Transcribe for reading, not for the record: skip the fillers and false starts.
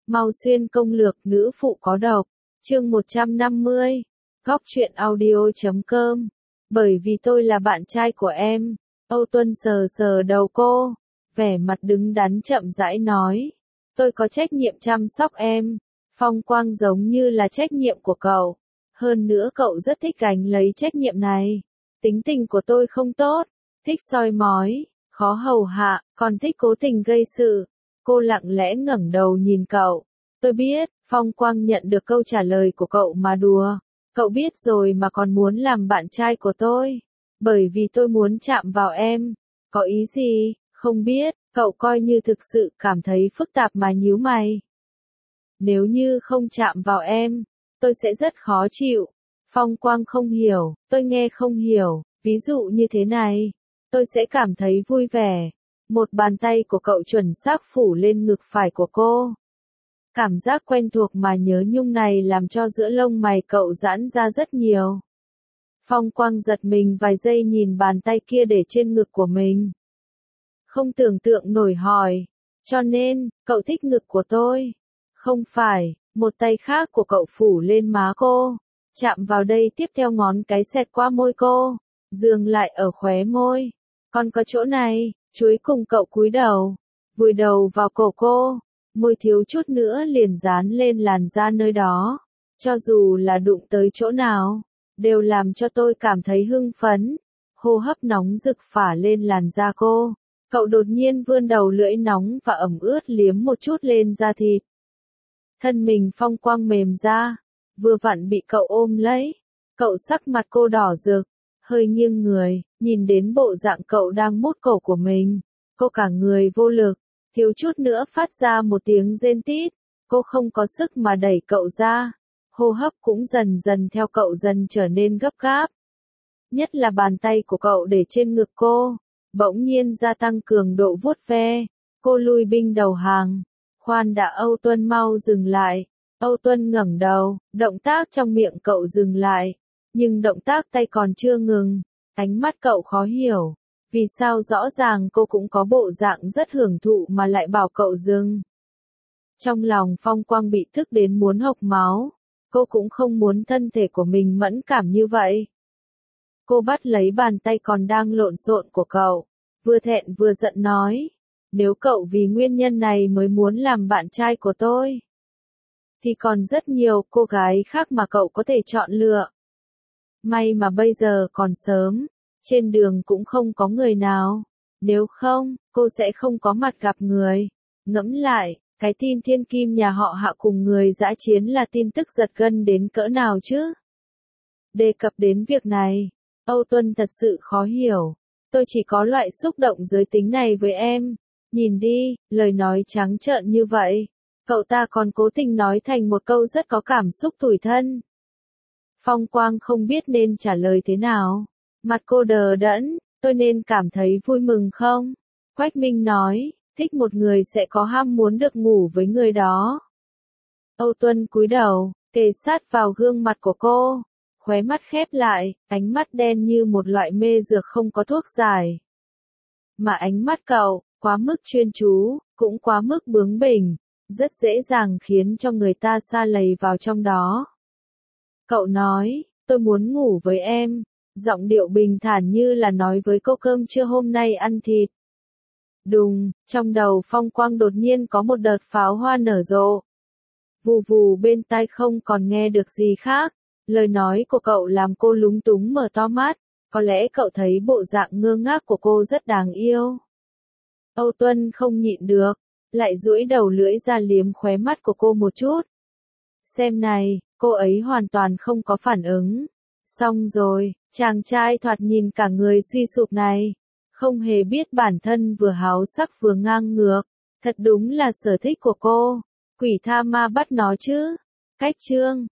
Mau xuyên công lược nữ phụ có độc. Chương 150. Góc truyện audio.com. Bởi vì tôi là bạn trai của em. Âu Tuân sờ sờ đầu cô, vẻ mặt đứng đắn chậm rãi nói. Tôi có trách nhiệm chăm sóc em. Phong quang giống như là trách nhiệm của cậu. Hơn nữa cậu rất thích gánh lấy trách nhiệm này. Tính tình của tôi không tốt, thích soi mói, khó hầu hạ, còn thích cố tình gây sự. Cô lặng lẽ ngẩng đầu nhìn cậu. Tôi biết, Phong Quang nhận được câu trả lời của cậu mà đùa. Cậu biết rồi mà còn muốn làm bạn trai của tôi. Bởi vì tôi muốn chạm vào em. Có ý gì? Không biết, cậu coi như thực sự cảm thấy phức tạp mà nhíu mày. Nếu như không chạm vào em, tôi sẽ rất khó chịu. Phong Quang không hiểu, tôi nghe không hiểu, ví dụ như thế này, tôi sẽ cảm thấy vui vẻ. Một bàn tay của cậu chuẩn xác phủ lên ngực phải của cô. Cảm giác quen thuộc mà nhớ nhung này làm cho giữa lông mày cậu giãn ra rất nhiều. Phong Quang giật mình vài giây nhìn bàn tay kia để trên ngực của mình. Không tưởng tượng nổi hỏi, cho nên, cậu thích ngực của tôi? Không phải, một tay khác của cậu phủ lên má cô, chạm vào đây tiếp theo ngón cái xẹt qua môi cô, dừng lại ở khóe môi. Còn có chỗ này, cuối cùng cậu cúi đầu, vùi đầu vào cổ cô, môi thiếu chút nữa liền dán lên làn da nơi đó. Cho dù là đụng tới chỗ nào, đều làm cho tôi cảm thấy hưng phấn. Hô hấp nóng rực phả lên làn da cô. Cậu đột nhiên vươn đầu lưỡi nóng và ẩm ướt liếm một chút lên da thịt. Thân mình Phong Quang mềm ra, vừa vặn bị cậu ôm lấy. Cậu sắc mặt cô đỏ rực, hơi nghiêng người, nhìn đến bộ dạng cậu đang mút cổ của mình. Cô cả người vô lực, thiếu chút nữa phát ra một tiếng rên tít. Cô không có sức mà đẩy cậu ra. Hô hấp cũng dần dần theo cậu dần trở nên gấp gáp. Nhất là bàn tay của cậu để trên ngực cô, bỗng nhiên gia tăng cường độ vuốt ve. Cô lui binh đầu hàng. Khoan đã, Âu Tuân mau dừng lại. Âu Tuân ngẩng đầu, động tác trong miệng cậu dừng lại. Nhưng động tác tay còn chưa ngừng. Ánh mắt cậu khó hiểu. Vì sao rõ ràng cô cũng có bộ dạng rất hưởng thụ mà lại bảo cậu dừng. Trong lòng Phong Quang bị tức đến muốn hộc máu. Cô cũng không muốn thân thể của mình mẫn cảm như vậy. Cô bắt lấy bàn tay còn đang lộn xộn của cậu. Vừa thẹn vừa giận nói. Nếu cậu vì nguyên nhân này mới muốn làm bạn trai của tôi, thì còn rất nhiều cô gái khác mà cậu có thể chọn lựa. May mà bây giờ còn sớm, trên đường cũng không có người nào. Nếu không, cô sẽ không có mặt gặp người. Ngẫm lại, cái tin thiên kim nhà họ Hạ cùng người dã chiến là tin tức giật gân đến cỡ nào chứ? Đề cập đến việc này, Âu Tuân thật sự khó hiểu. Tôi chỉ có loại xúc động giới tính này với em. Nhìn đi, lời nói trắng trợn như vậy. Cậu ta còn cố tình nói thành một câu rất có cảm xúc tủi thân. Phong Quang không biết nên trả lời thế nào. Mặt cô đờ đẫn, tôi nên cảm thấy vui mừng không? Quách Minh nói, thích một người sẽ có ham muốn được ngủ với người đó. Âu Tuân cúi đầu, kề sát vào gương mặt của cô. Khóe mắt khép lại, ánh mắt đen như một loại mê dược không có thuốc giải. Mà ánh mắt cậu, quá mức chuyên chú, cũng quá mức bướng bỉnh, rất dễ dàng khiến cho người ta sa lầy vào trong đó. Cậu nói, tôi muốn ngủ với em, giọng điệu bình thản như là nói với cô cơm trưa hôm nay ăn thịt. Đùng, trong đầu Phong Quang đột nhiên có một đợt pháo hoa nở rộ. Vù vù bên tai không còn nghe được gì khác, lời nói của cậu làm cô lúng túng mở to mắt, có lẽ cậu thấy bộ dạng ngơ ngác của cô rất đáng yêu. Âu Tuân không nhịn được, lại duỗi đầu lưỡi ra liếm khóe mắt của cô một chút. Xem này, cô ấy hoàn toàn không có phản ứng. Xong rồi, chàng trai thoạt nhìn cả người suy sụp này, không hề biết bản thân vừa háo sắc vừa ngang ngược, thật đúng là sở thích của cô. Quỷ tha ma bắt nó chứ. Cách chương